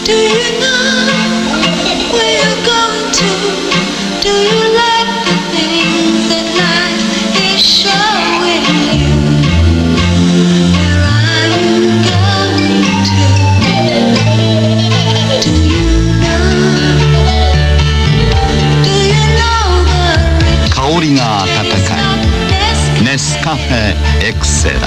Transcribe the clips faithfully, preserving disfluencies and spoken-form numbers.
Do you know where you're going to? Do you like the things that life is showing you? Where are you going to? Do you know? Do you know the rich? 香りが温かいネスカフェエクセラ。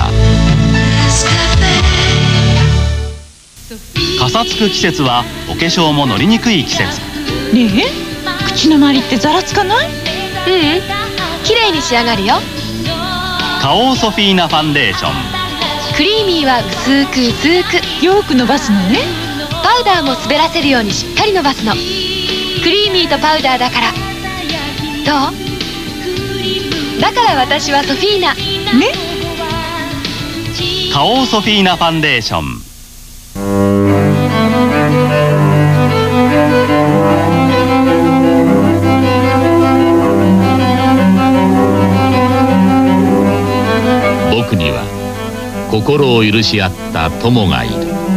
かさつく季節はお化粧ものりにくい季節。 ねえ、口の周りってざらつかない？ ううん、綺麗に仕上がるよ。 花王ソフィーナファンデーション。 クリーミーは薄く薄くよく伸ばすのね。 パウダーも滑らせるようにしっかり伸ばすの。クリーミーとパウダーだから。どう？だから私はソフィーナね。 花王ソフィーナファンデーション。 僕には心を許し合った友がいる。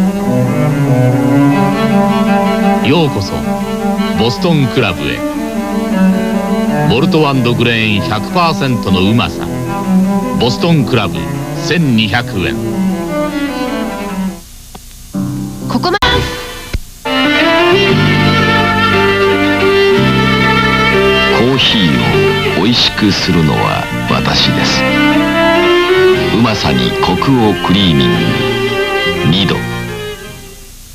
ようこそボストンクラブへ。モルト&グレーン ひゃくパーセント のうまさ。ボストンクラブせんにひゃくえん。 ここまコーヒーを美味しくするのは私です。うまさにコクをクリーミング。にど